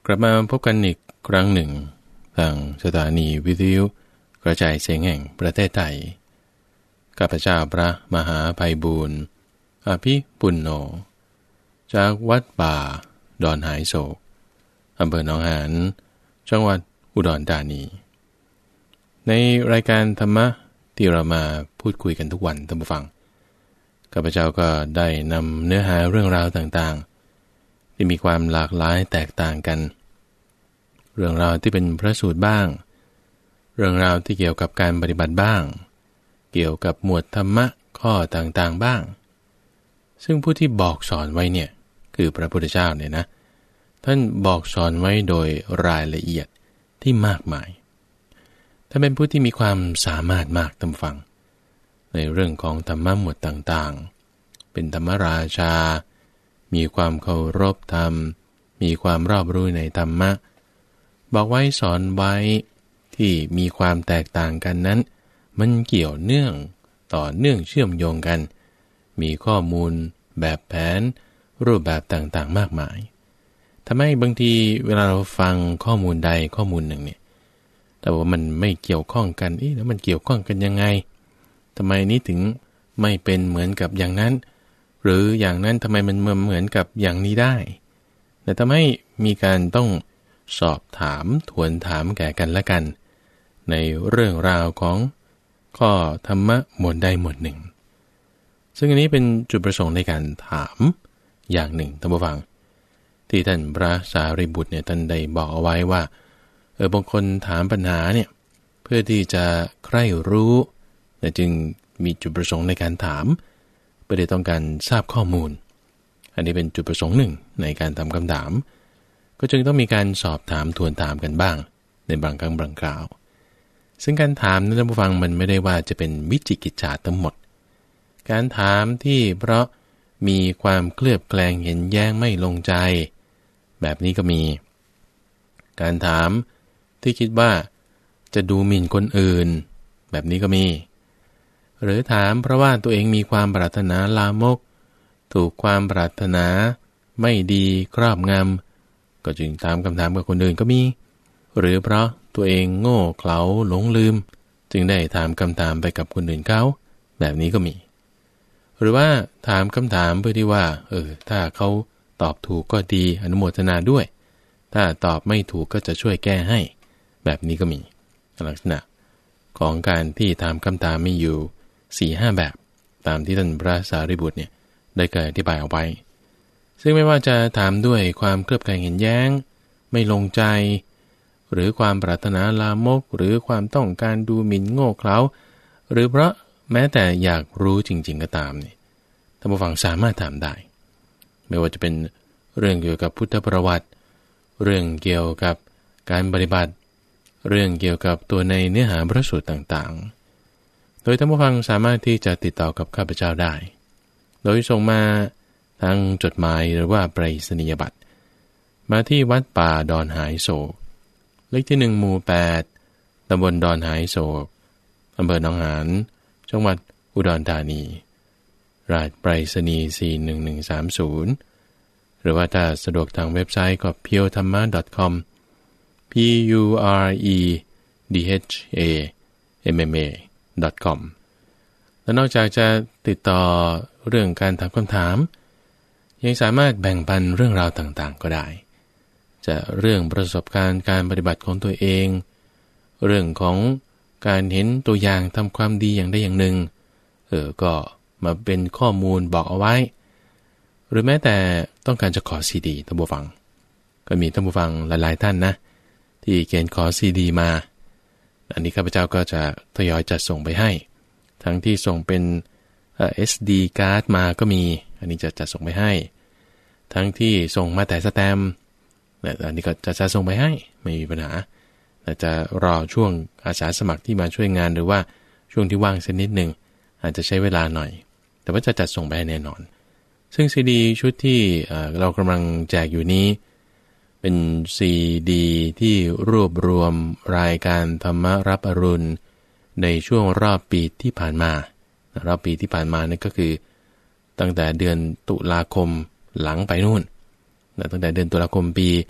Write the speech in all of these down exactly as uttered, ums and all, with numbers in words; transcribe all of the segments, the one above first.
กลับมาพบกันอีกครั้งหนึ่งทางสถานีวิทยุกระจายเสียงแห่งประเทศไทยข้าพเจ้าพระมหาไพบูลย์อภิปุณโญจากวัดป่าดอนหายโศกอำเภอหนองหานจังหวัดอุดรธานีในรายการธรรมะที่เรามาพูดคุยกันทุกวันท่านผู้ฟังข้าพเจ้าก็ได้นำเนื้อหาเรื่องราวต่างๆที่มีความหลากหลายแตกต่างกันเรื่องราวที่เป็นพระสูตรบ้างเรื่องราวที่เกี่ยวกับการปฏิบัติบ้างเกี่ยวกับหมวดธรรมะข้อต่างๆบ้างซึ่งผู้ที่บอกสอนไว้เนี่ยคือพระพุทธเจ้าเนี่ยนะท่านบอกสอนไว้โดยรายละเอียดที่มากมายท่านเป็นผู้ที่มีความสามารถมากท่านฟังในเรื่องของธรรมะหมวดต่างๆเป็นธรรมราชามีความเคารพธรรมมีความรอบรู้ในธรรมะบอกไว้สอนไว้ที่มีความแตกต่างกันนั้นมันเกี่ยวเนื่องต่อเนื่องเชื่อมโยงกันมีข้อมูลแบบแผนรูปแบบต่างๆมากมายทำให้บางทีเวลาเราฟังข้อมูลใดข้อมูลหนึ่งเนี่ยแต่ว่ามันไม่เกี่ยวข้องกันเอ๊ะแล้วมันเกี่ยวข้องกันยังไงทำไมนี้ถึงไม่เป็นเหมือนกับอย่างนั้นหรืออย่างนั้นทำไมมันเหมือนกับอย่างนี้ได้แต่ทำให้มีการต้องสอบถามทวนถามแก่กันและกันในเรื่องราวของข้อธรรมะหมวดใดหมวดหนึ่งซึ่งอันนี้เป็นจุดประสงค์ในการถามอย่างหนึ่งท่านผู้ฟังที่ท่านพระสารีบุตรเนี่ยท่านได้บอกเอาไว้ว่าเออบางคนถามปัญหาเนี่ยเพื่อที่จะใคร่รู้แต่จึงมีจุดประสงค์ในการถามเพื่อที่ต้องการทราบข้อมูลอันนี้เป็นจุดประสงค์หนึ่งในการทำคำถามก็จึงต้องมีการสอบถามทวนถามกันบ้างในบางครั้งบางคราวซึ่งการถามนั้นท่านผู้ฟังมันไม่ได้ว่าจะเป็นวิจิกิจฉาทั้งหมดการถามที่เพราะมีความเคลือบแคลงเห็นแย้งไม่ลงใจแบบนี้ก็มีการถามที่คิดว่าจะดูหมิ่นคนอื่นแบบนี้ก็มีหรือถามเพราะว่าตัวเองมีความปรารถนาลามกถูกความปรารถนาไม่ดีครอบงำก็จึงถามคำถามกับคนอื่นก็มีหรือเพราะตัวเองโง่เขลาหลงลืมจึงได้ถามคำถามไปกับคนอื่นเขาแบบนี้ก็มีหรือว่าถามคำถามเพื่อที่ว่าเออถ้าเขาตอบถูกก็ดีอนุโมทนาด้วยถ้าตอบไม่ถูกก็จะช่วยแก้ให้แบบนี้ก็มีลักษณะของการที่ถามคำถามมีอยู่ สี่ห้า แบบตามที่ท่านพระสารีบุตรเนี่ยได้เคยอธิบายเอาไว้ซึ่งไม่ว่าจะถามด้วยความเคลือบแคลงเห็นแย้งไม่ลงใจหรือความปรารถนาลามกหรือความต้องการดูหมิ่นโง่เขลาหรือเพราะแม้แต่อยากรู้จริงๆก็ตามนี่ท่านผู้ฟังสามารถถามได้ไม่ว่าจะเป็นเรื่องเกี่ยวกับพุทธประวัติเรื่องเกี่ยวกับการปฏิบัติเรื่องเกี่ยวกับตัวในเนื้อหาพระสูตรต่างๆโดยท่านผู้ฟังสามารถที่จะติดต่อกับข้าพเจ้าได้โดยส่งมาทางจดหมายหรือว่าไปรษณียบัตรมาที่วัดป่าดอนหายโศกเลขที่หนึ่งหมู่แปดตำบลดอนหายโศกอำเภอหนองหานจังหวัดอุดรธานีรหัสไปรษณีย์สี่หนึ่งหนึ่งสามศูนย์หรือว่าถ้าสะดวกทางเว็บไซต์ก็ เพียวธรรมะ ดอท คอม p u r e d h a m m a ดอท คอม และนอกจากจะติดต่อเรื่องการถามคำถามยังสามารถแบ่งปันเรื่องราวต่างๆก็ได้จะเรื่องประสบการณ์การปฏิบัติของตัวเองเรื่องของการเห็นตัวอย่างทำความดีอย่างใดอย่างหนึ่งเออก็มาเป็นข้อมูลบอกเอาไว้หรือแม้แต่ต้องการจะขอซีดีท่านผู้ฟังก็มีท่านผู้ฟังหลายๆท่านนะที่เขียนขอซีดีมาอันนี้ข้าพเจ้าก็จะทยอยจัดส่งไปให้ทั้งที่ส่งเป็นเอ่อ เอส ดี card มาก็มีอันนี้จะจัดส่งไปให้ทั้งที่ส่งมาแต่สแตมป์อันนี้ก็จะจะส่งไปให้ไม่มีปัญหาแต่จะรอช่วงอาสาสมัครที่มาช่วยงานหรือว่าช่วงที่ว่างสักนิดนึงอาจจะใช้เวลาหน่อยแต่ว่าจะจัดส่งไปให้แน่นอนซึ่งซีดีชุดที่เรากำลังแจกอยู่นี้เป็นซีดีที่รวบรวมรายการธรรมรับอรุณในช่วงรอบปีที่ผ่านมารอบปีที่ผ่านมานั่นก็คือตั้งแต่เดือนตุลาคมหลังไปนู่นตั้งแต่เดือนตุลาคมปี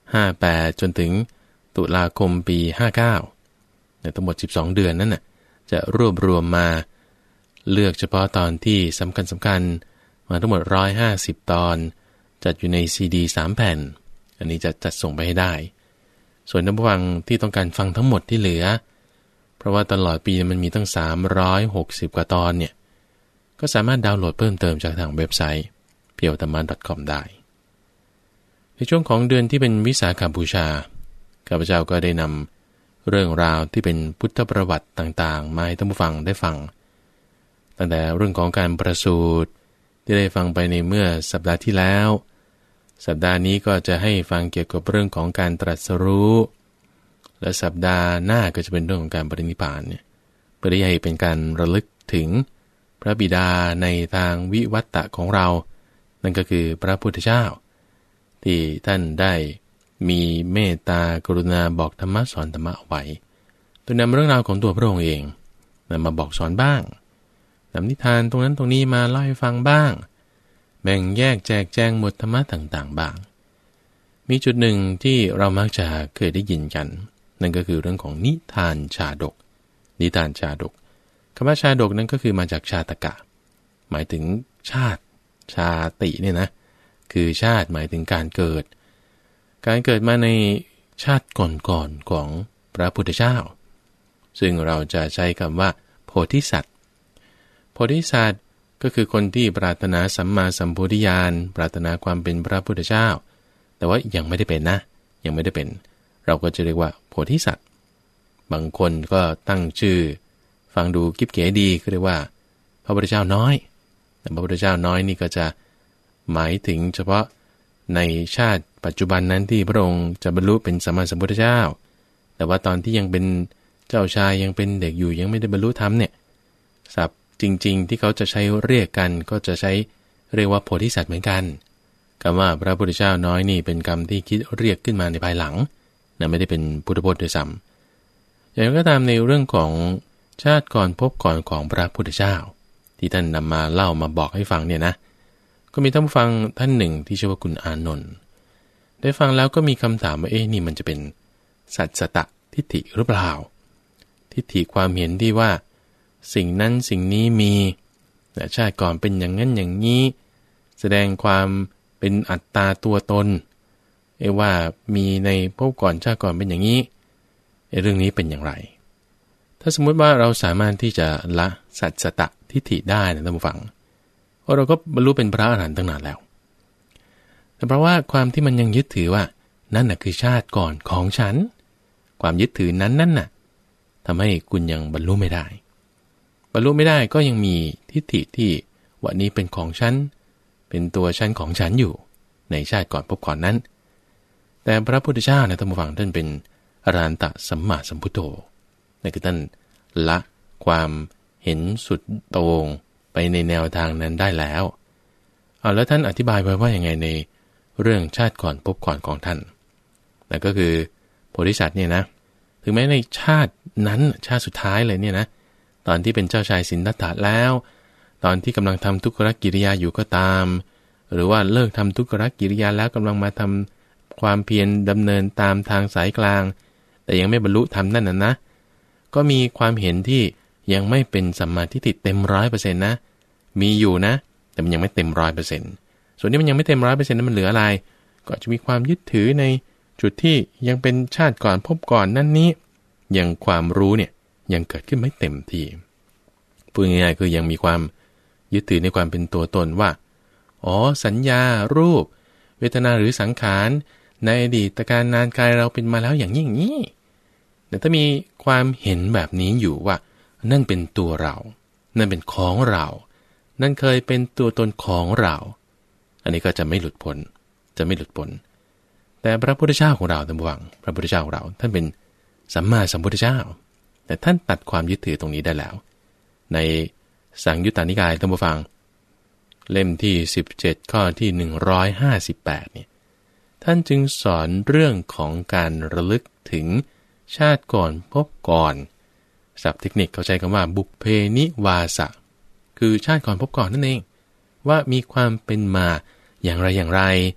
ห้าแปดจนถึงตุลาคมปีห้าเก้าในทั้งหมดสิบสองเดือนนั้นน่ะจะรวบรวมมาเลือกเฉพาะตอนที่สำคัญสำคัญมาทั้งหมดหนึ่งร้อยห้าสิบตอนจัดอยู่ในซีดีสามแผ่นอันนี้จะจัดส่งไปให้ได้ส่วนท่านผู้ฟังที่ต้องการฟังทั้งหมดที่เหลือเพราะว่าตลอดปีมันมีตั้งสามร้อยหกสิบกว่าตอนเนี่ยก็สามารถดาวน์โหลดเพิ่มเติมจากทางเว็บไซต์ เพียวธรรมะ .com ได้ในช่วงของเดือนที่เป็นวิสาขบูชาข้าพเจ้าก็ได้นำเรื่องราวที่เป็นพุทธประวัติต่างๆมาให้ท่านผู้ฟังได้ฟังตั้งแต่เรื่องของการประสูติที่ได้ฟังไปในเมื่อสัปดาห์ที่แล้วสัปดาห์นี้ก็จะให้ฟังเกี่ยวกับเรื่องของการตรัสรู้และสัปดาห์หน้าก็จะเป็นเรื่องของการปรินิพพานเนี่ยเพื่อให้เป็นการระลึกถึงพระบิดาในทางวิวัตตะของเรานั่นก็คือพระพุทธเจ้าที่ท่านได้มีเมตตากรุณาบอกธรรมะสอนธรรมะเอาไว้โดยนำเรื่องราวของตัวพระองค์เองนำมาบอกสอนบ้างนำนิทานตรงนั้นตรงนี้มาเล่าให้ฟังบ้างแบ่งแยกแจกแจงหมวดธรรมะต่างๆบ้างมีจุดหนึ่งที่เรามักจะเคยได้ยินกันนั่นก็คือเรื่องของนิทานชาดกนิทานชาดกคำว่าชาดกนั้นก็คือมาจากชาตกะหมายถึงชาติชาติเนี่ยนะคือชาติหมายถึงการเกิดการเกิดมาในชาติก่อนๆของพระพุทธเจ้าซึ่งเราจะใช้คำว่าโพธิสัตว์โพธิสัตว์ก็คือคนที่ปรารถนาสัมมาสัมโพธิญาณปรารถนาความเป็นพระพุทธเจ้าแต่ว่ายังไม่ได้เป็นนะยังไม่ได้เป็นเราก็จะเรียกว่าโพธิสัตว์บางคนก็ตั้งชื่อฟังดูกิ๊บเก๋ดีก็เรียกว่าพระพุทธเจ้าน้อยแต่พระพุทธเจ้าน้อยนี่ก็จะหมายถึงเฉพาะในชาติปัจจุบันนั้นที่พระองค์จะบรรลุเป็นสัมมาสัมพุทธเจ้าแต่ว่าตอนที่ยังเป็นเจ้าชายยังเป็นเด็กอยู่ยังไม่ได้บรรลุธรรมเนี่ยศัพท์จริงๆที่เขาจะใช้เรียกกันก็จะใช้เรียกว่าโพธิสัตว์เหมือนกันคำว่าพระพุทธเจ้าน้อยนี่เป็นคำที่คิดเรียกขึ้นมาในภายหลังนะไม่ได้เป็นพุทธพจน์ด้วยซ้ำอย่างไรก็ตามในเรื่องของชาติก่อนพบก่อนของพระพุทธเจ้าที่ท่านนำมาเล่ามาบอกให้ฟังเนี่ยนะก็มีท่านผู้ฟังท่านหนึ่งที่ชื่อว่าคุณอานนท์ได้ฟังแล้วก็มีคำถามว่าเอ๊ะนี่มันจะเป็นสัจจตทิฏฐิหรือเปล่าทิฏฐิความเห็นที่ว่าสิ่งนั้นสิ่งนี้มีแต่ชาติก่อนเป็นอย่างนั้นอย่างนี้แสดงความเป็นอัตตาตัวตนเอว่ามีในภพก่อนชาติก่อนเป็นอย่างนี้เรื่องนี้เป็นอย่างไรถ้าสมมุติว่าเราสามารถที่จะละสัจจตทิฏฐิได้นะท่านผู้ฟังเราก็บรรลุเป็นพระอรหันต์ตั้งนานแล้วแต่เพราะว่าความที่มันยังยึดถือว่านั่นน่ะคือชาติก่อนของฉันความยึดถือนั้นนั่นน่ะทำให้คุณยังบรรลุไม่ได้บรรลุไม่ได้ก็ยังมีทิฏฐิที่วันนี้เป็นของฉันเป็นตัวฉันของฉันอยู่ในชาติก่อนพบก่อนนั้นแต่พระพุทธเจ้านะท่านผู้ฟังท่านเป็นอรหันตสัมมาสัมพุทโธนั่นคือท่านละความเห็นสุดโต่งไปในแนวทางนั้นได้แล้วเอาแล้วท่านอธิบายไว้ว่าอย่างไงในเรื่องชาติก่อนพบก่อนของท่านนั่นก็คือโพธิสัตว์เนี่ยนะถึงแม้ในชาตินั้นชาติสุดท้ายเลยเนี่ยนะตอนที่เป็นเจ้าชายสิทธัตถะแล้วตอนที่กำลังทำทุกขกิริยาอยู่ก็ตามหรือว่าเลิกทำทุกขกิริยาแล้วกำลังมาทำความเพียรดำเนินตามทางสายกลางแต่ยังไม่บรรลุธรรมนั่นน่ะนะก็มีความเห็นที่ยังไม่เป็นสัมมาทิฏฐิเต็มร้อยเปอร์เซ็นต์นะมีอยู่นะแต่มันยังไม่เต็มร้อยเปอร์เซ็นต์ส่วนนี้มันยังไม่เต็มร้อยเปอร์เซ็นต์นั้นมันเหลืออะไรก็จะมีความยึดถือในจุดที่ยังเป็นชาติก่อนพบก่อนนั่นนี้ยังความรู้เนี่ยยังเกิดขึ้นไม่เต็มที่พูดง่ายๆคือยังมีความยึดถือในความเป็นตัวตนว่าอ๋อสัญญารูปเวทนาหรือสังขารในอดีตการนานกายเราเป็นมาแล้วอย่างนี้อย่างนี้แต่ถ้ามีความเห็นแบบนี้อยู่ว่านั่นเป็นตัวเรานั่นเป็นของเรานั่นเคยเป็นตัวตนของเราอันนี้ก็จะไม่หลุดพ้นจะไม่หลุดพ้นแต่พระพุทธเจ้าของเราท่านผู้ฟังพระพุทธเจ้าของเราท่านเป็นสัมมาสัมพุทธเจ้าแต่ท่านตัดความยึดถือตรงนี้ได้แล้วในสังยุตตนิกายท่านผู้ฟังเล่มที่สิบเจ็ดข้อที่หนึ่งร้อยห้าสิบแปดเนี่ยท่านจึงสอนเรื่องของการระลึกถึงชาติก่อนพบก่อนศัพท์เทคนิคเขาใช้คำว่าบุพเพนิวาสะคือชาติก่อนพบก่อนนั่นเองว่ามีความเป็นมาอย่างไรอย่างไร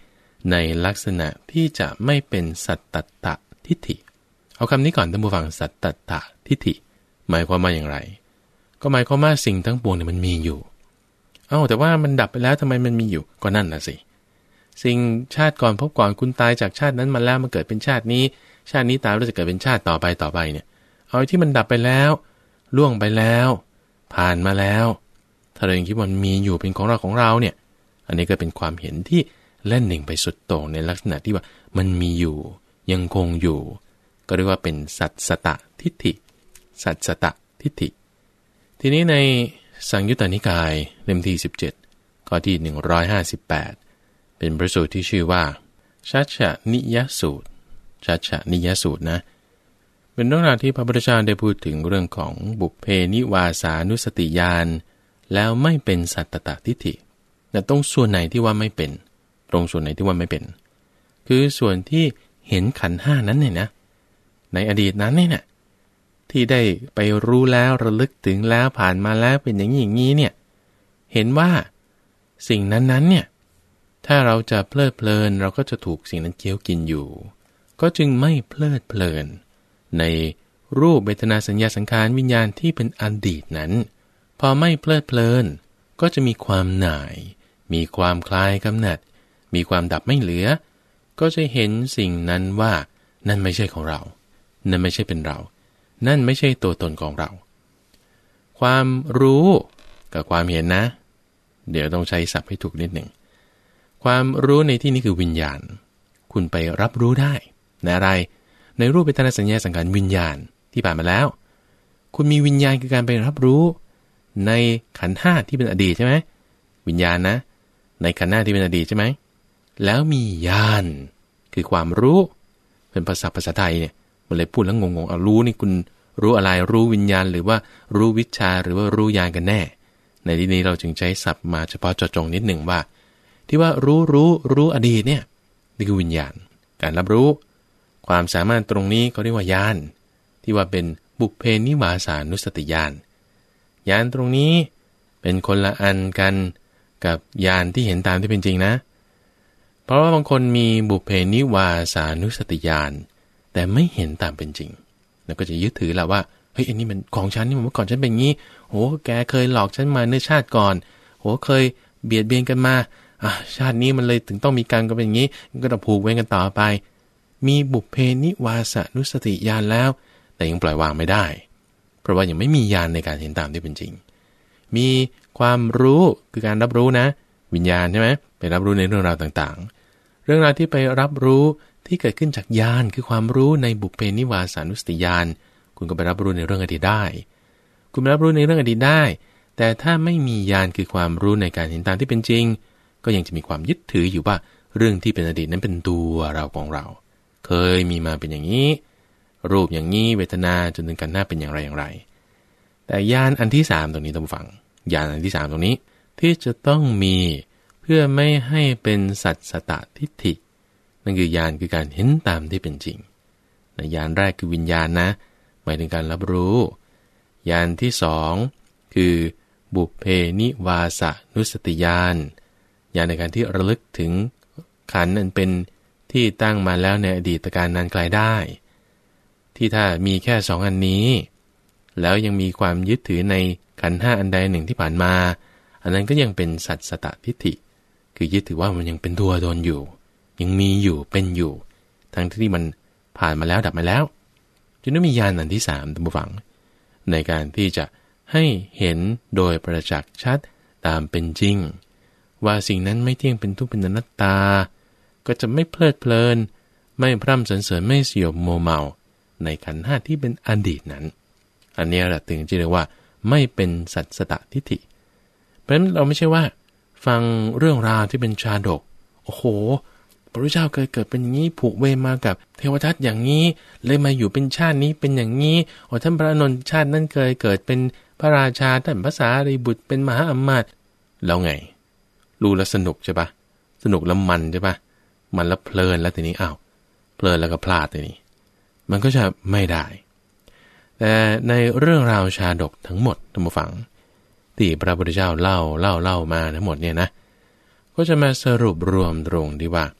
ในลักษณะที่จะไม่เป็นสัตตตะทิฏฐิเอาคำนี้ก่อนท่านผู้ฟังสัตตตะทิฏฐิหมายความว่าอย่างไรก็หมายความว่าสิ่งทั้งปวงเนี่ยมันมีอยู่เอ้าแต่ว่ามันดับไปแล้วทำไมมันมีอยู่ก็นั่นน่ะสิสิ่งชาติก่อนพบก่อนคุณตายจากชาตินั้นมาแล้วมาเกิดเป็นชาตินี้ชาตินี้ตายแล้วจะเกิดเป็นชาติต่อไปต่อไปเนี่ยเอาที่มันดับไปแล้วล่วงไปแล้วผ่านมาแล้วถ้าเรายังคิดว่ามันมีอยู่เป็นของเราของเราเนี่ยอันนี้ก็เป็นความเห็นที่เล่นหนึ่งไปสุดโต่งในลักษณะที่ว่ามันมีอยู่ยังคงอยู่ก็เรียกว่าเป็นสัตสตทิฏฐิสัตสตทิฏฐิทีนี้ในสังยุตตนิกายเล่มที่สิบเจ็ดข้อที่หนึ่งร้อยห้าสิบแปดเป็นพระสูตรที่ชื่อว่าชัชชนิยสูตรชัชชนิยสูตรนะเป็นเรื่องราวที่พระพุทธเจ้าได้พูดถึงเรื่องของบุพเพนิวาสานุสติญาณแล้วไม่เป็นสัตตตทิฏฐิแต่ตรงส่วนไหนที่ว่าไม่เป็นตรงส่วนไหนที่ว่าไม่เป็นคือส่วนที่เห็นขันธ์ห้านั้นเนี่ยนะในอดีตนั้นเนี่ยที่ได้ไปรู้แล้วระลึกถึงแล้วผ่านมาแล้วเป็นอย่างนี้อย่างนี้เนี่ยเห็นว่าสิ่งนั้นๆเนี่ยถ้าเราจะเพลิดเพลินเราก็จะถูกสิ่งนั้นเคี้ยวกินอยู่ก็จึงไม่เพลิดเพลินในรูปเวทนาสัญญาสังขารวิญญาณที่เป็นอดีตนั้นพอไม่เพลิดเพลินก็จะมีความหน่ายมีความคลายกำหนัดมีความดับไม่เหลือก็จะเห็นสิ่งนั้นว่านั่นไม่ใช่ของเรานั่นไม่ใช่เป็นเรานั่นไม่ใช่ตัวตนของเราความรู้กับความเห็นนะเดี๋ยวต้องใช้ศัพท์ให้ถูกนิดหนึ่งความรู้ในที่นี้คือวิญญาณคุณไปรับรู้ได้ในอะไรในรูปเวทนาสัญญาสังขารวิญญาณที่ผ่านมาแล้วคุณมีวิญญาณคือการไปรับรู้ในขันธ์ห้าที่เป็นอดีตใช่ไหมวิญญาณนะในขันธ์ห้าที่เป็นอดีตใช่ไหมแล้วมีญาณคือความรู้เป็นภาษาภาษาไทยเนี่ยมันเลยพูดแล้วงงๆเอารู้นี่คุณรู้อะไรรู้วิญญาณหรือว่ารู้วิชาหรือว่ารู้ญาณกันแน่ในที่นี้เราจึงใช้ศัพท์มาเฉพาะเจาะจงนิดหนึ่งว่าที่ว่ารู้รู้รู้อดีตเนี่ยนี่คือวิญญาณการรับรู้ความสามารถตรงนี้เขาเรียกว่าญาณที่ว่าเป็นบุพเพนิวาสานุสติญาณญาณตรงนี้เป็นคนละอันกันกับญาณที่เห็นตามที่เป็นจริงนะเพราะว่าบางคนมีบุพเพนิวาสานุสติญาณแต่ไม่เห็นตามเป็นจริงแล้วก็จะยึดถือแหละว่าเฮ้ยอันนี้มันของฉันนี่เมื่อก่อนฉันเป็นงี้โหแกเคยหลอกฉันมาเนื่อชาติก่อนโหเคยเบียดเบียนกันมาอ่ะชาตินี้มันเลยถึงต้องมีกรรมกันเป็นอย่างนี้ก็จะผูกเวรกันต่อไปมีบุพเพนิวาสานุสติญาณแล้วแต่ยังปล่อยวางไม่ได้เพราะว่ายังไม่มีญาณในการเห็นตามที่เป็นจริงมีความรู้คือการรับรู้นะวิญญาณใช่ไหมไปรับรู้ในเรื่องราวต่างๆเรื่องราวที่ไปรับรู้ที่เกิดขึ้นจากญาณคือความรู้ในบุพเพนิวาสานุสติญาณคุณก็ไปรับรู้ในเรื่องอดีตได้คุณไปรับรู้ในเรื่องอดีตได้แต่ถ้าไม่มีญาณคือความรู้ในการเห็นตามที่เป็นจริงก็ยังจะมีความยึดถืออยู่ว่าเรื่องที่เป็นอดีตนั้นเป็นตัวเราของเราเคยมีมาเป็นอย่างนี้รูปอย่างนี้เวทนาจนถึงกันหน้าเป็นอย่างไรอย่างไรแต่ญาณอันที่สามตรงนี้ต้องฟังญาณอันที่สามตรงนี้ที่จะต้องมีเพื่อไม่ให้เป็นสัตสตทิฏฐินั่นคือญาณคือการเห็นตามที่เป็นจริงในญาณแรกคือวิญญาณนะหมายถึงการรับรู้ญาณที่สองคือบุพเพนิวาสานุสติญาณญาณในการที่ระลึกถึงขันธ์นั้นเป็นที่ตั้งมาแล้วในอดีตการนานไกลได้ที่ถ้ามีแค่สองอันนี้แล้วยังมีความยึดถือในขันธ์ห้าอันใดหนึ่งที่ผ่านมาอันนั้นก็ยังเป็นสัตสตทิฏฐิคือยึดถือว่ามันยังเป็นตัวตนอยู่ยังมีอยู่เป็นอยู่ทั้งที่มันผ่านมาแล้วดับมาแล้วจึงต้องมีญาณอันที่สามท่านผู้ฟังในการที่จะให้เห็นโดยประจักษ์ชัดตามเป็นจริงว่าสิ่งนั้นไม่เที่ยงเป็นทุกข์เป็นอนัตตาก็จะไม่เพลิดเพลินไม่พร่ำสรรเสริญไม่สยบโมเมาในขันธ์ห้าที่เป็นอดีตนั้นอันนี้แหละถึงจะเรียกว่าไม่เป็นสัตสตทิฏฐิเพราะฉะนั้นเราไม่ใช่ว่าฟังเรื่องราวที่เป็นชาดกโอ้โหพระพุทธเจ้าเคยเกิดเป็นอย่างนี้ผูกเวรมากับเทวทัตอย่างนี้เลยมาอยู่เป็นชาตินี้เป็นอย่างนี้โอ้ท่านพระอานนท์ชาตินั้นเคยเกิดเป็นพระราชาท่านพระสารีบุตรเป็นมหาอมาตย์แล้วไงรู้แล้วสนุกใช่ปะสนุกแล้วมันใช่ปะมันแล้วเพลินแล้วทีนี้อ้าวเพลินแล้วก็พลาดทีนี้มันก็จะไม่ได้แต่ในเรื่องราวชาดกทั้งหมดท่านผู้ฟังที่พระพุทธเจ้าเล่าเล่าเล่ามาทั้งหมดเนี่ยนะก็จะมาสรุปรวมตรงที่ว่า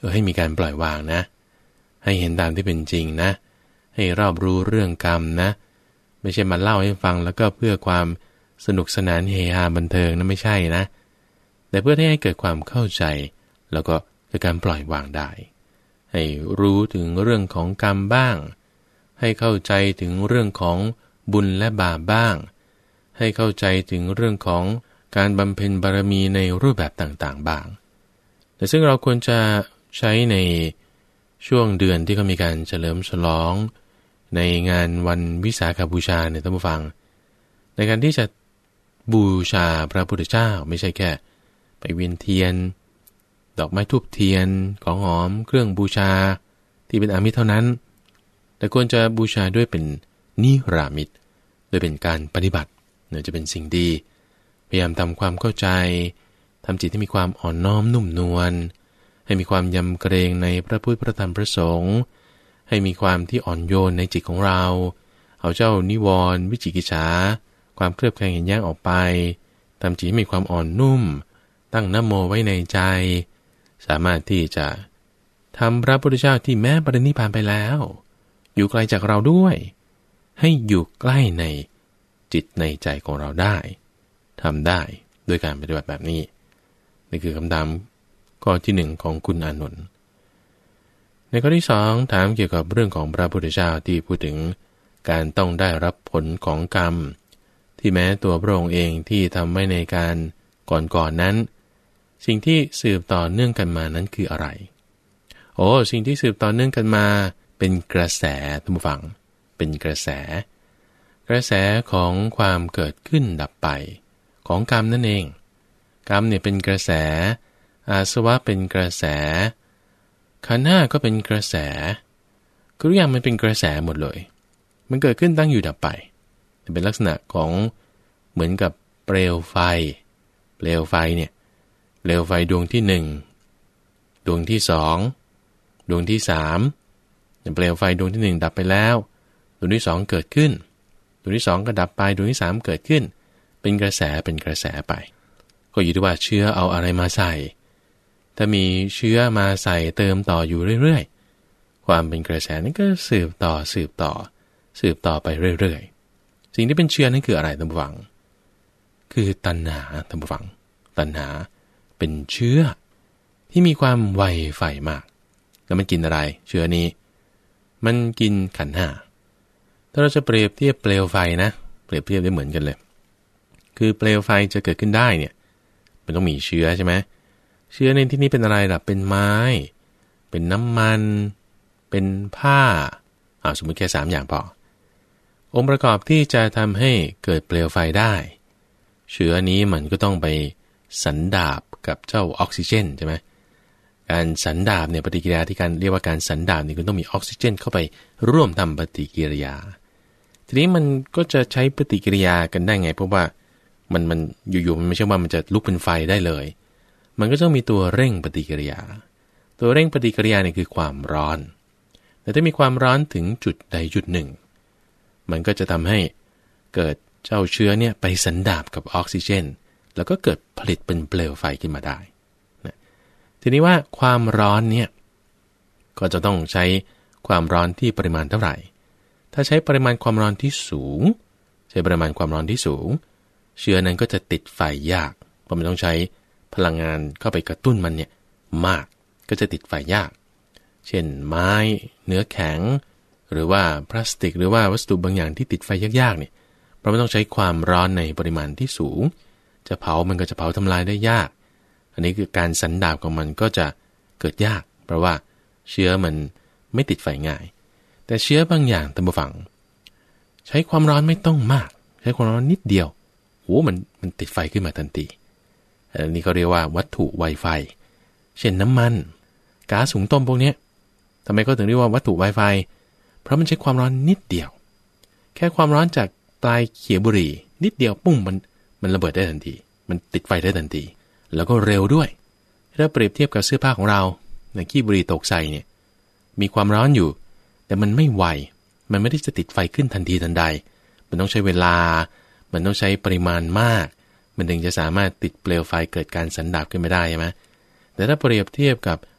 เออให้มีการปล่อยวางนะให้เห็นตามที่เป็นจริงนะให้รอบรู้เรื่องกรรมนะไม่ใช่มาเล่าให้ฟังแล้วก็เพื่อความสนุกสนานเฮฮาบันเทิงนะไม่ใช่นะแต่เพื่อให้เกิดความเข้าใจแล้วก็เกิดการปล่อยวางได้ให้รู้ถึงเรื่องของกรรมบ้างให้เข้าใจถึงเรื่องของบุญและบาปบ้างให้เข้าใจถึงเรื่องของการบำเพ็ญบารมีในรูปแบบต่างๆบ้างแต่ซึ่งเราควรจะใช้ในช่วงเดือนที่เขามีการเฉลิมฉลองในงานวันวิสาขบูชาเนี่ยท่านผู้ฟังในการที่จะบูชาพระพุทธเจ้าไม่ใช่แค่ไปเวียนเทียนดอกไม้ธูปเทียนของหอมเครื่องบูชาที่เป็นอามิตรเท่านั้นแต่ควรจะบูชาด้วยเป็นนิรามิตโดยเป็นการปฏิบัติเนี่ยจะเป็นสิ่งดีพยายามทำความเข้าใจทำจิตให้มีความอ่อนน้อมนุ่มนวลให้มีความยำเกรงในพระพุทธพระธรรมพระสงฆ์ให้มีความที่อ่อนโยนในจิตของเราเอาเจ้านิวรณ์วิจิกิจฉาความเคลือบแคลงเห็นแย้งออกไปทำจิตให้มีความอ่อนนุ่มตั้งนะโมไว้ในใจสามารถที่จะทำพระพุทธเจ้าที่แม้ปรินิพพานไปแล้วอยู่ไกลจากเราด้วยให้อยู่ใกล้ในจิตในใจของเราได้ทำได้โดยการปฏิบัติแบบนี้นี่คือคำถามข้อที่หนึ่งของคุณอานนท์ในข้อที่สองถามเกี่ยวกับเรื่องของพระพุทธเจ้าที่พูดถึงการต้องได้รับผลของกรรมที่แม้ตัวพระองค์เองที่ทำไว้ในการก่อนๆ น, นั้นสิ่งที่สืบต่อเนื่องกันมานั้นคืออะไรโอ้สิ่งที่สืบต่อเนื่องกันมาเป็นกระแสท่านผู้ฟังเป็นกระแสกระแสของความเกิดขึ้นดับไปของกรรมนั่นเองกรรมเนี่ยเป็นกระแสอาสวะเป็นกระแสขันธ์ห้าก็เป็นกระแสทุกอย่างมันเป็นกระแสหมดเลยมันเกิดขึ้นตั้งอยู่ดับไปเป็นลักษณะของเหมือนกับเปลวไฟเปลวไฟเนี่ยเปลวไฟดวงที่หนึ่งดวงที่สองดวงที่สามเปลวไฟดวงที่หนึ่งดับไปแล้วดวงที่สองเกิดขึ้นดวงที่สองก็ดับไปดวงที่สามเกิดขึ้นเป็นกระแสเป็นกระแสไปก็อยู่ที่ว่าเชื้อเอาอะไรมาใส่ถ้ามีเชื้อมาใส่เติมต่ออยู่เรื่อยๆความเป็นกระแสนั้นก็สืบต่อสืบต่อสืบต่อไปเรื่อยๆสิ่งที่เป็นเชื้อนั้นคืออะไรท่านผู้ฟังคือตัณหาท่านผู้ฟังตัณหาเป็นเชื้อที่มีความไวไฟมากแล้วมันกินอะไรเชื้อนี้มันกินขันธ์ห้าถ้าเราจะเปรียบเทียบเปลวไฟนะเปรียบเทียบได้เหมือนกันเลยคือเปลวไฟจะเกิดขึ้นได้เนี่ยมันต้องมีเชื้อใช่ไหมเชื้อในที่นี้เป็นอะไรล่ะเป็นไม้เป็นน้ำมันเป็นผ้าอ่าสมมติแค่สามอย่างพอองค์ประกอบที่จะทำให้เกิดเปลวไฟได้เชื้อนี้มันก็ต้องไปสันดาบกับเจ้าออกซิเจนใช่ไหมการสันดาบเนี่ยปฏิกิริยาที่การเรียกว่าการสันดาบนี่ก็ต้องมีออกซิเจนเข้าไปร่วมทำปฏิกิริยาทีนี้มันก็จะใช้ปฏิกิริยากันได้ไงเพราะว่ามันมันอยู่ๆมันไม่ใช่ว่ามันจะลุกเป็นไฟได้เลยมันก็ต้องมีตัวเร่งปฏิกิริยาตัวเร่งปฏิกิริยาเนี่ยคือความร้อนแต่ถ้ามีความร้อนถึงจุดใดจุดหนึ่งมันก็จะทำให้เกิดเจ้าเชื้อเนี่ยไปสันดาบกับออกซิเจนแล้วก็เกิดผลิตเป็นเปลวไฟขึ้นมาได้นะทีนี้ว่าความร้อนเนี่ยก็จะต้องใช้ความร้อนที่ปริมาณเท่าไหร่ถ้าใช้ปริมาณความร้อนที่สูงใช้ปริมาณความร้อนที่สูงเชื้อนั้นก็จะติดไฟยากเพราะมันต้องใช้พลังงานเข้าไปกระตุ้นมันเนี่ยมากก็จะติดไฟยากเช่นไม้เนื้อแข็งหรือว่าพลาสติกหรือว่าวัสดุบางอย่างที่ติดไฟยากๆเนี่ยเพราะมันต้องใช้ความร้อนในปริมาณที่สูงจะเผามันก็จะเผาทำลายได้ยากอันนี้คือการสันดาบของมันก็จะเกิดยากเพราะว่าเชื้อมันไม่ติดไฟง่ายแต่เชื้อบางอย่างท่านผู้ฟังใช้ความร้อนไม่ต้องมากใช้ความร้อนนิดเดียวโอ้มันมันติดไฟขึ้นมาทันทีอันนี้เขาเรียกว่าวัตถุไวไฟเช่นน้ำมันก๊าซหุงต้มพวกนี้ทำไมเขาถึงเรียกว่าวัตถุไวไฟเพราะมันใช้ความร้อนนิดเดียวแค่ความร้อนจากปลายเขียบุหรี่นิดเดียวปุ้งมันมันระเบิดได้ทันทีมันติดไฟได้ทันทีแล้วก็เร็วด้วยถ้าเปรียบเทียบกับเสื้อผ้าของเราในขี้บุหรี่ตกใส่เนี่ยมีความร้อนอยู่แต่มันไม่ไวมันไม่ได้จะติดไฟขึ้นทันทีทันใดมันต้องใช้เวลามันต้องใช้ปริมาณมากมันถึงจะสามารถติดเปลวไฟเกิดการสันดาบขึ้นมาได้ใช่ไหมแต่ถ้าเปรียบเทียบกับ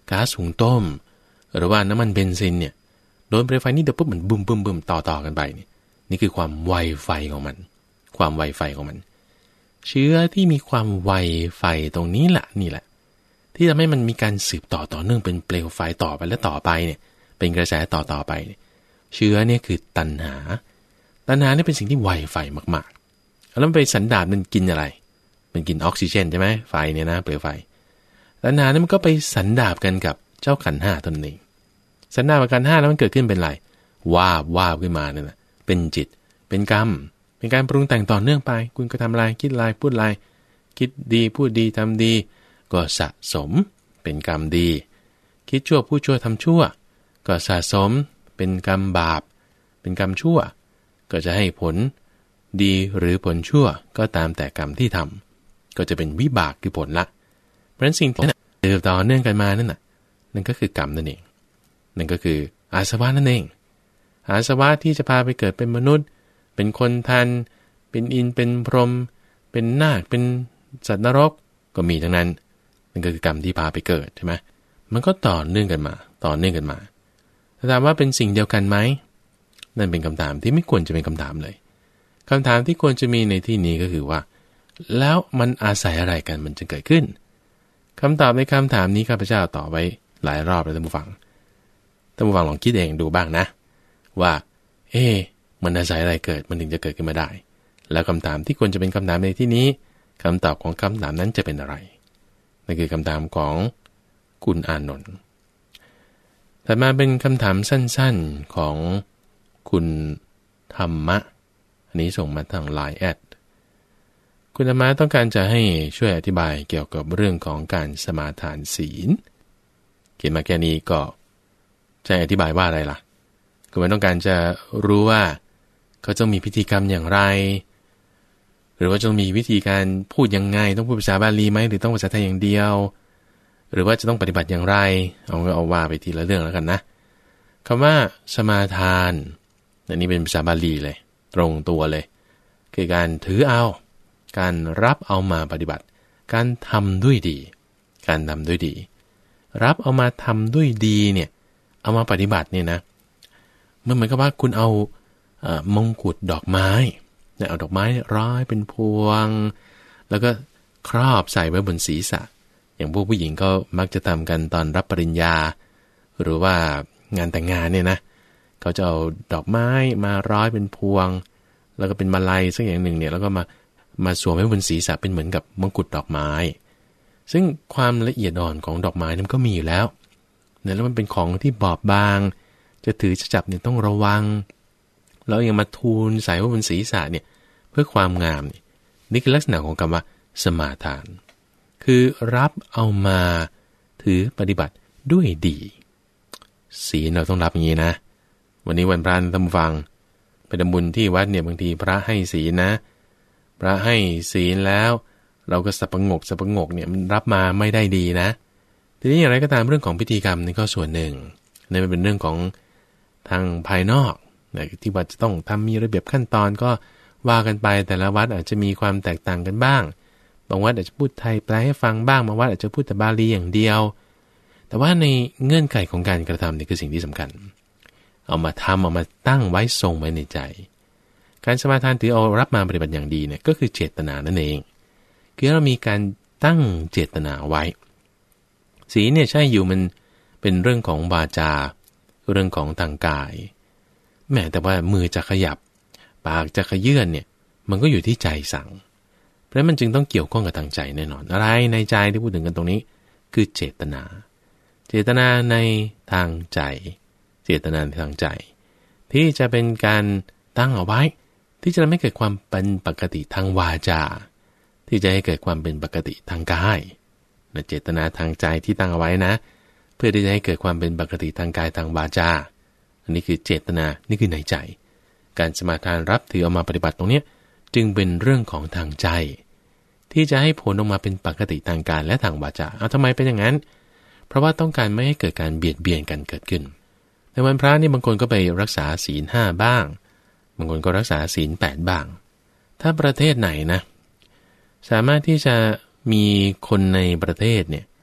ก๊าซหุงต้มหรือว่าน้ำมันเบนซินเนี่ยโดนเปลวไฟนี่เดี๋ยวปุ๊บมันบึ้มบึ้มบึ้มต่อต่อกันไปนี่นี่คือความไวไฟของมันความไวไฟของมันเชื้อที่มีความไวไฟตรงนี้แหละนี่แหละที่ทำให้มันมีการสืบต่อต่อเนื่องเป็นเปลวไฟต่อไปและต่อไปเนี่ยเป็นกระแสต่อต่อไปเนี่ยเชื้อเนี่ยคือตัณหาตัณหานี่เป็นสิ่งที่ไวไฟมากๆแล้วมันไปสันดาปมันกินอะไรมันกินออกซิเจนใช่ไหมไฟเนี่ยนะเปลวไฟตัณหานี่มันก็ไปสันดาปกันกับเจ้าขันธ์ห้าตนเองสันดาปกับขันธ์ห้าแล้วมันเกิดขึ้นเป็นอะไรวาบวาบขึ้นมาเนี่ยนะเป็นจิตเป็นกรรมเป็นการปรุงแต่งต่อเนื่องไปคุณก็ทำอะไรคิดอะไรพูดอะไรคิดดีพูดดีทำดีก็สะสมเป็นกรรมดีคิดชั่วพูดชั่วทำชั่วก็สะสมเป็นกรรมบาปเป็นกรรมชั่วก็จะให้ผลดีหรือผลชั่วก็ตามแต่กรรมที่ทำก็จะเป็นวิบากคือผลละเพราะฉะนั้นสิ่งที่เติบต่อเนื่องกันมานั่นน่ะนั่นก็คือกรรมนั่นเองนั่นก็คืออาสวะนั่นเองอาสวะที่จะพาไปเกิดเป็นมนุษย์เป็นคนทันเป็นอินเป็นพรหมเป็นนาคเป็นสัตว์นรกก็มีทั้งนั้นนั่นก็คือกรรมที่พาไปเกิดใช่ไหมมันก็ต่อเนื่องกันมาต่อเนื่องกันมาถ้าถามว่าเป็นสิ่งเดียวกันไหมนั่นเป็นคำถามที่ไม่ควรจะเป็นคำถามเลยคำถามที่ควรจะมีในที่นี้ก็คือว่าแล้วมันอาศัยอะไรกันมันจะเกิดขึ้นคำตอบในคำถามนี้ข้าพเจ้าตอบไว้หลายรอบแล้วท่านผู้ฟังท่านผู้ฟังลองคิดเองดูบ้างนะว่าเอ๊ะมันอาศัยอะไรเกิดมันถึงจะเกิดขึ้นมาได้แล้วคำถามที่ควรจะเป็นคำถามในที่นี้คำตอบของคำถามนั้นจะเป็นอะไรนั่นคือคำถามของคุณอานนท์ถัดมาเป็นคำถามสั้นๆของคุณธรรมะอันนี้ส่งมาทาง ไลน์ แอดคุณธรรมะต้องการจะให้ช่วยอธิบายเกี่ยวกับเรื่องของการสมาทานศีลเขียนมาแค่นี้ก็จะอธิบายว่าอะไรล่ะคือมันต้องการจะรู้ว่าเขาจะมีพิธีกรรมอย่างไรหรือว่าจะมีวิธีการพูดยังไงต้องพูดภาษาบาลีไหมหรือต้องภาษาไทยอย่างเดียวหรือว่าจะต้องปฏิบัติอย่างไรเอาก็เอาว่าไปทีละเรื่องแล้วกันนะคำว่าสมาทานอันนี้เป็นภาษาบาลีเลยตรงตัวเลยคือการถือเอาการรับเอามาปฏิบัติการทำด้วยดีการทำด้วยดีรับเอามาทำด้วยดีเนี่ยเอามาปฏิบัติเนี่ยนะมันเหมือนกับว่าคุณเอาเอ่อมงกุฎดอกไม้เนี่ยเอาดอกไม้ร้อยเป็นพวงแล้วก็ครอบใส่ไว้บนศีรษะอย่างพวกผู้หญิงก็มักจะทำกันตอนรับปริญญาหรือว่างานแต่งงานเนี่ยนะเขาจะเอาดอกไม้มาร้อยเป็นพวงแล้วก็เป็นมาลัยสักอย่างหนึ่งเนี่ยแล้วก็มามาสวมไว้บนศีรษะเป็นเหมือนกับมงกุฎดอกไม้ซึ่งความละเอียดอ่อนของดอกไม้นั้นก็มีอยู่แล้วเนี่ยแล้วมันเป็นของที่บอบบางจะถือจะจับเนี่ยต้องระวังแล้วยังมาทูลใส่ไว้บนศีรษะเนี่ยเพื่อความงามนี่นี่คือลักษณะของคำว่าสมาทานคือรับเอามาถือปฏิบัติด้วยดีศีลเราต้องรับอย่างนี้นะวันนี้วันพระท่านผู้ฟังไปทำบุญที่วัดเนี่ยบางทีพระให้ศีลนะพระให้ศีลแล้วเราก็สับประงกสับประงกเนี่ยมันรับมาไม่ได้ดีนะทีนี้อย่างไรก็ตามเรื่องของพิธีกรรมนี่ก็ส่วนหนึ่งนี่มันเป็นเรื่องของทางภายนอกนะที่วัดจะต้องทำมีระเบียบขั้นตอนก็ว่ากันไปแต่ละวัดอาจจะมีความแตกต่างกันบ้างบางวัดอาจจะพูดไทยแปลให้ฟังบ้างบางวัดอาจจะพูดแต่บาลีอย่างเดียวแต่ว่าในเงื่อนไขของการกระทำนี่คือสิ่งที่สำคัญเอามาทำเอามาตั้งไว้ทรงไว้ในใจการสมาทานถือเอารับมาปฏิบัติอย่างดีเนี่ยก็คือเจตนานั่นเองคือเรามีการตั้งเจตนาไว้ศีลเนี่ยใช่อยู่มันเป็นเรื่องของวาจาเรื่องของทางกายแม้แต่ว่ามือจะขยับปากจะขยื่นเนี่ยมันก็อยู่ที่ใจสั่งเพราะมันจึงต้องเกี่ยวข้องกับทางใจแน่นอนอะไรในใจที่พูดถึงกันตรงนี้คือเจตนาเจตนาในทางใจเจตนาในทางใจที่จะเป็นการตั้งเอาไว้ที่จะทำให้เกิดความเป็นปกติทางวาจาที่จะให้เกิดความเป็นปกติทางกายนะเจตนาทางใจที่ตั้งเอาไว้นะเพื่อที่จะให้เกิดความเป็นปกติทางกายทางวาจาอันนี้คือเจตนานี่คือในใจการสมาทานรับถือเอามาปฏิบัติตรงนี้จึงเป็นเรื่องของทางใจที่จะให้ผลออกมาเป็นปกติทางกายและทางวาจาเอาทำไมเป็นอย่างนั้นเพราะว่าต้องการไม่ให้เกิดการเบียดเบียนกันเกิดขึ้นในวันพระนี่บางคนก็ไปรักษาศีลห้าบ้างบางคนก็รักษาศีลแปดบ้างถ้าประเทศไหนนะสามารถที่จะมีคนในประเทศเนี่ย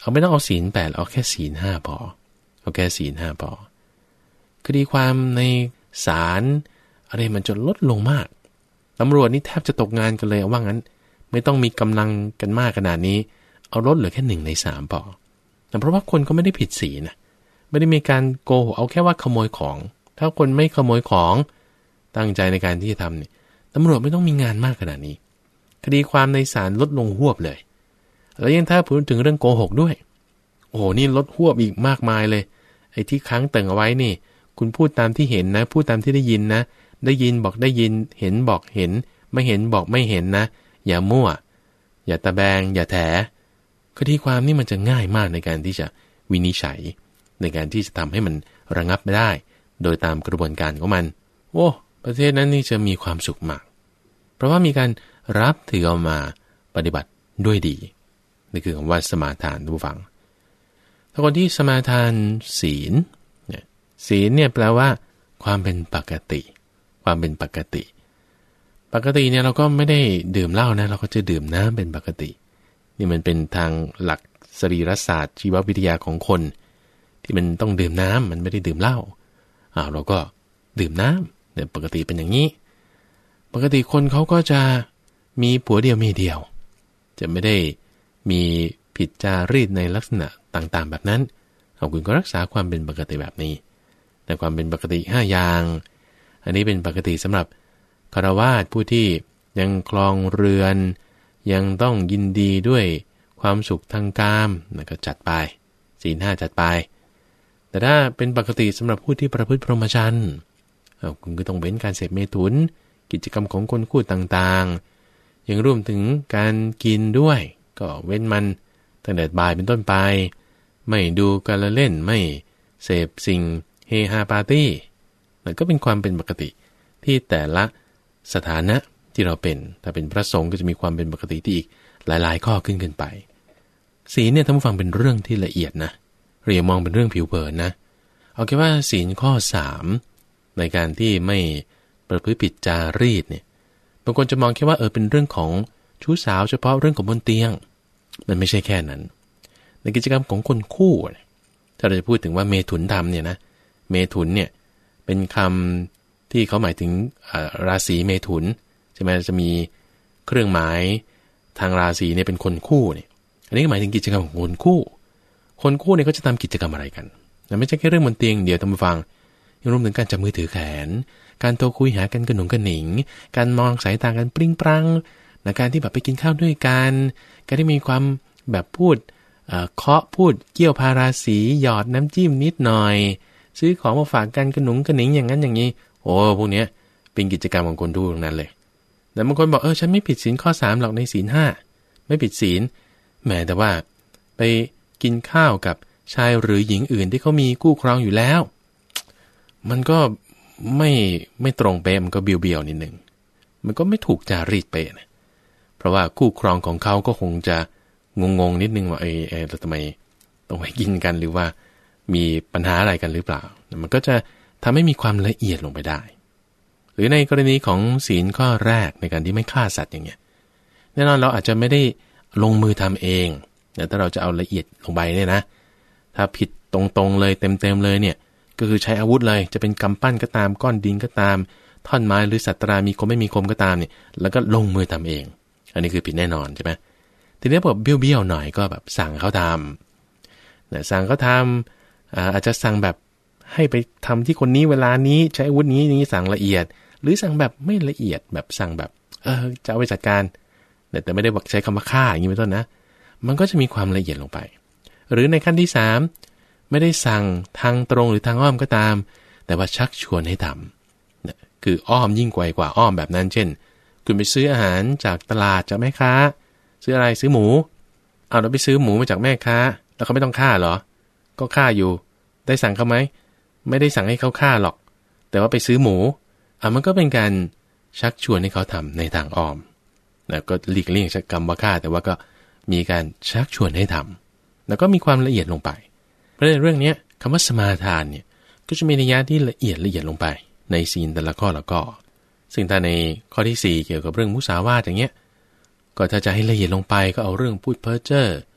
เอาไม่ต้องเอาศีลแปดเอาแค่ศีลห้าพอเอาแค่ศีลห้าพอคดีความในศาลอะไรมันจะลดลงมากตำรวจนี่แทบจะตกงานกันเลยว่างั้นไม่ต้องมีกำลังกันมากขนาดนี้เอาลดเหลือแค่หนึ่งในสามพอแต่เพราะว่าคนก็ไม่ได้ผิดศีลนะไม่ได้มีการโกหกเอาแค่ว่าขโมยของถ้าคนไม่ขโมยของตั้งใจในการที่จะทำเนี่ยตำรวจไม่ต้องมีงานมากขนาดนี้คดีความในศาลลดลงหวบเลยแล้วยังถ้าพูดถึงเรื่องโกหกด้วยโอ้โหนี่ลดหวบอีกมากมายเลยไอ้ที่ค้างเติ่งเอาไว้นี่คุณพูดตามที่เห็นนะพูดตามที่ได้ยินนะได้ยินบอกได้ยินเห็นบอกเห็นไม่เห็นบอกไม่เห็นนะอย่ามั่วอย่าตะแบงอย่าแถคดีความนี่มันจะง่ายมากในการที่จะวินิจฉัยในการที่จะทำให้มันระงับไม่ได้โดยตามกระบวนการของมันโอ้ประเทศนั้นนี่จะมีความสุขมากเพราะว่ามีการรับถือเอามาปฏิบัติด้วยดีนี่คือคำว่าสมาทานทุกฝังถ้าคนที่สมาทานศีลเนี่ยศีลเนี่ยแปลว่าความเป็นปกติความเป็นปกติปกติเนี่ยเราก็ไม่ได้ดื่มเหล้านะเราก็จะดื่มน้ำเป็นปกตินี่มันเป็นทางหลักสรีรศาสตร์ชีววิทยาของคนที่มันต้องดื่มน้ำมันไม่ได้ดื่มเหล้าอ้าวเราก็ดื่มน้ำเนี่ยปกติเป็นอย่างนี้ปกติคนเขาก็จะมีผัวเดียวเมียเดียวจะไม่ได้มีผิดจารีตในลักษณะต่างๆแบบนั้นเอาคุณก็รักษาความเป็นปกติแบบนี้แต่ความเป็นปกติห้าอย่างอันนี้เป็นปกติสำหรับฆราวาสผู้ที่ยังครองเรือนยังต้องยินดีด้วยความสุขทางกามนั่นก็จัดไปศีลห้าจัดไปแต่ถ้าเป็นปกติสำหรับผู้ที่ประพฤติพรหมจรรย์คุณก็ต้องเว้นการเสพเมถุนกิจกรรมของคนคู่ต่างๆยังรวมถึงการกินด้วยก็เว้นมันตั้งแต่บ่ายเป็นต้นไปไม่ดูการละเล่นไม่เสพสิ่งเฮฮาปาร์ตี้นั่นก็เป็นความเป็นปกติที่แต่ละสถานะที่เราเป็นถ้าเป็นพระสงฆ์ก็จะมีความเป็นปกติที่อีกหลายๆข้อขึ้นขึ้นไปศีลเนี่ยท่านผู้ฟังเป็นเรื่องที่ละเอียดนะเราอย่ามองเป็นเรื่องผิวเผินนะเอาแค่ว่าศีลข้อสามในการที่ไม่ประพฤติผิดจารีตเนี่ยบางคนจะมองแค่ว่าเออเป็นเรื่องของชู้สาวเฉพาะเรื่องของบนเตียงมันไม่ใช่แค่นั้นในกิจกรรมของคนคู่ถ้าเราจะพูดถึงว่าเมถุนธรรมเนี่ยนะเมถุนเนี่ยเป็นคำที่เขาหมายถึงราศีเมถุนใช่ไหมจะมีเครื่องหมายทางราศีเนี่ยเป็นคนคู่เนี่ยอันนี้ก็หมายถึงกิจกรรมของคนคู่คนคู่เนี่ยก็จะทำกิจกรรมอะไรกันแต่ไม่ใช่แค่เรื่องบนเตียงเดียวท่านผู้ฟังยังรวมถึงการจับมือถือแขนการโทรคุยหากันกระหนุงกระหนิงการมองสายตากันปริ้งปรังในการที่แบบไปกินข้าวด้วยกันการที่มีความแบบพูดเอ่อเคาะพูดเกี่ยวพาราสีหยอดน้ำจิ้มนิดหน่อยซื้อของมาฝากกันกระหนุงกระหนิงอย่างนั้นอย่างนี้โอ้พวกเนี้ยเป็นกิจกรรมของคนดูตรงนั้นเลยแต่บางคนบอกเออฉันไม่ผิดศีลข้อสามหรอกในศีลห้าไม่ผิดศีลแหมแต่ว่าไปกินข้าวกับชายหรือหญิงอื่นที่เขามีคู่ครองอยู่แล้วมันก็ไม่ไม่ตรงเป๊ะมันก็เบี้ยวๆนิดนึงมันก็ไม่ถูกจารีตเป๊ะนะเพราะว่าคู่ครองของเขาก็คงจะงงๆนิดนึงว่าเออเออทำไมต้องไปกินกันหรือว่ามีปัญหาอะไรกันหรือเปล่ามันก็จะทำให้มีความละเอียดลงไปได้หรือในกรณีของศีลข้อแรกในการที่ไม่ฆ่าสัตว์อย่างเงี้ยแน่นอนเราอาจจะไม่ได้ลงมือทำเองแต่ถ้าเราจะเอาละเอียดลงไปเนี่ยนะถ้าผิดตรงๆเลยเต็มๆเลยเนี่ยก็คือใช้อาวุธเลยจะเป็นกำปั้นก็ตามก้อนดินก็ตามท่อนไม้หรือสัตรามีคมไม่มีคมก็ตามเนี่ยแล้วก็ลงมือทำเองอันนี้คือผิดแน่นอนใช่ไหมทีนี้แบบเบี้ยวๆหน่อยก็แบบสั่งเขาทำนะสั่งเขาทำ อาจจะสั่งแบบให้ไปทำที่คนนี้เวลานี้ใช้อาวุธนี้นี้สั่งละเอียดหรือสั่งแบบไม่ละเอียดแบบสั่งแบบเออจะเอาไปจัดการแต่ไม่ได้บอกใช้คำว่าฆ่าอย่างนี้เป็นต้นนะมันก็จะมีความละเอียดลงไปหรือในขั้นที่สามไม่ได้สั่งทางตรงหรือทางอ้อมก็ตามแต่ว่าชักชวนให้ทำนะคืออ้อมยิ่งกว่ากว่าอ้อมแบบนั้นเช่นคุณไปซื้ออาหารจากตลาดจากแม่ค้าซื้ออะไรซื้อหมูเอาเราไปซื้อหมูมาจากแม่ค้าแล้วเขาไม่ต้องฆ่าเหรอก็ฆ่าอยู่ได้สั่งเขาไหมไม่ได้สั่งให้เขาฆ่าหรอกแต่ว่าไปซื้อหมูอ่ะมันก็เป็นการชักชวนให้เขาทำในทางอ้อมนะก็หลีกเลี่ยงกรรมว่าฆ่าแต่ว่าก็มีการชักชวนให้ทำแล้วก็มีความละเอียดลงไปเพราะในเรื่องนี้คำว่าสมาทานเนี่ยก็จะมีนัยยะที่ละเอียดละเอียดลงไปในศีลแต่ละข้อละข้อซึ่งถ้าในข้อที่สี่เกี่ยวกับเรื่องมุสาวาทอย่างเงี้ยก็ถ้าจะให้ละเอียดลงไปก็เอาเรื่องพูดเพ้อเจ้อ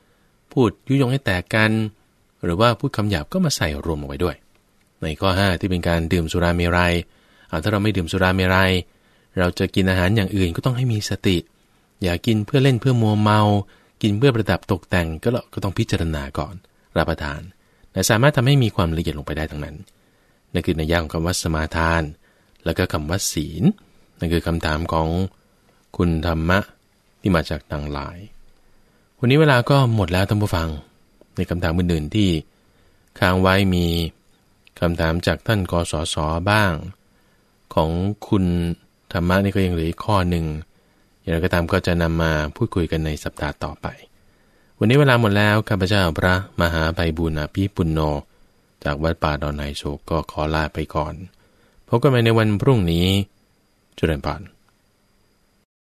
พูดยุยงให้แตกกันหรือว่าพูดคำหยาบก็มาใส่รวมเอาไว้ด้วยในข้อห้าที่เป็นการดื่มสุราเมรัยเอาถ้าเราไม่ดื่มสุราเมรัยเราจะกินอาหารอย่างอื่นก็ต้องให้มีสติอย่ากินเพื่อเล่นเพื่อมัวเมากินเพื่อประดับตกแต่งก็เราก็ต้องพิจารณาก่อนรับประทานแต่สามารถทำให้มีความละเอียดลงไปได้ทั้งนั้นนั่นคือในย่างของคำว่าสมาทานแล้วก็คำว่าศีลนั่นคือคำถามของคุณธรรมะที่มาจากดังหลายวันนี้เวลาก็หมดแล้วท่านผู้ฟังในคำถามอื่นๆที่ค้างไว้มีคำถามจากท่านกสศบ้างของคุณธรรมะนี่ก็ยังเหลืออีกข้อหนึ่งอย่างไรก็ตามก็จะนำมาพูดคุยกันในสัปดาห์ต่อไปวันนี้เวลาหมดแล้วข้าพเจ้าพระมหาไพบูลย์อภิปุณโญจากวัดป่าดอนไฮโศกก็ขอลาไปก่อนพบกันใหม่ในวันพรุ่งนี้เจริญพร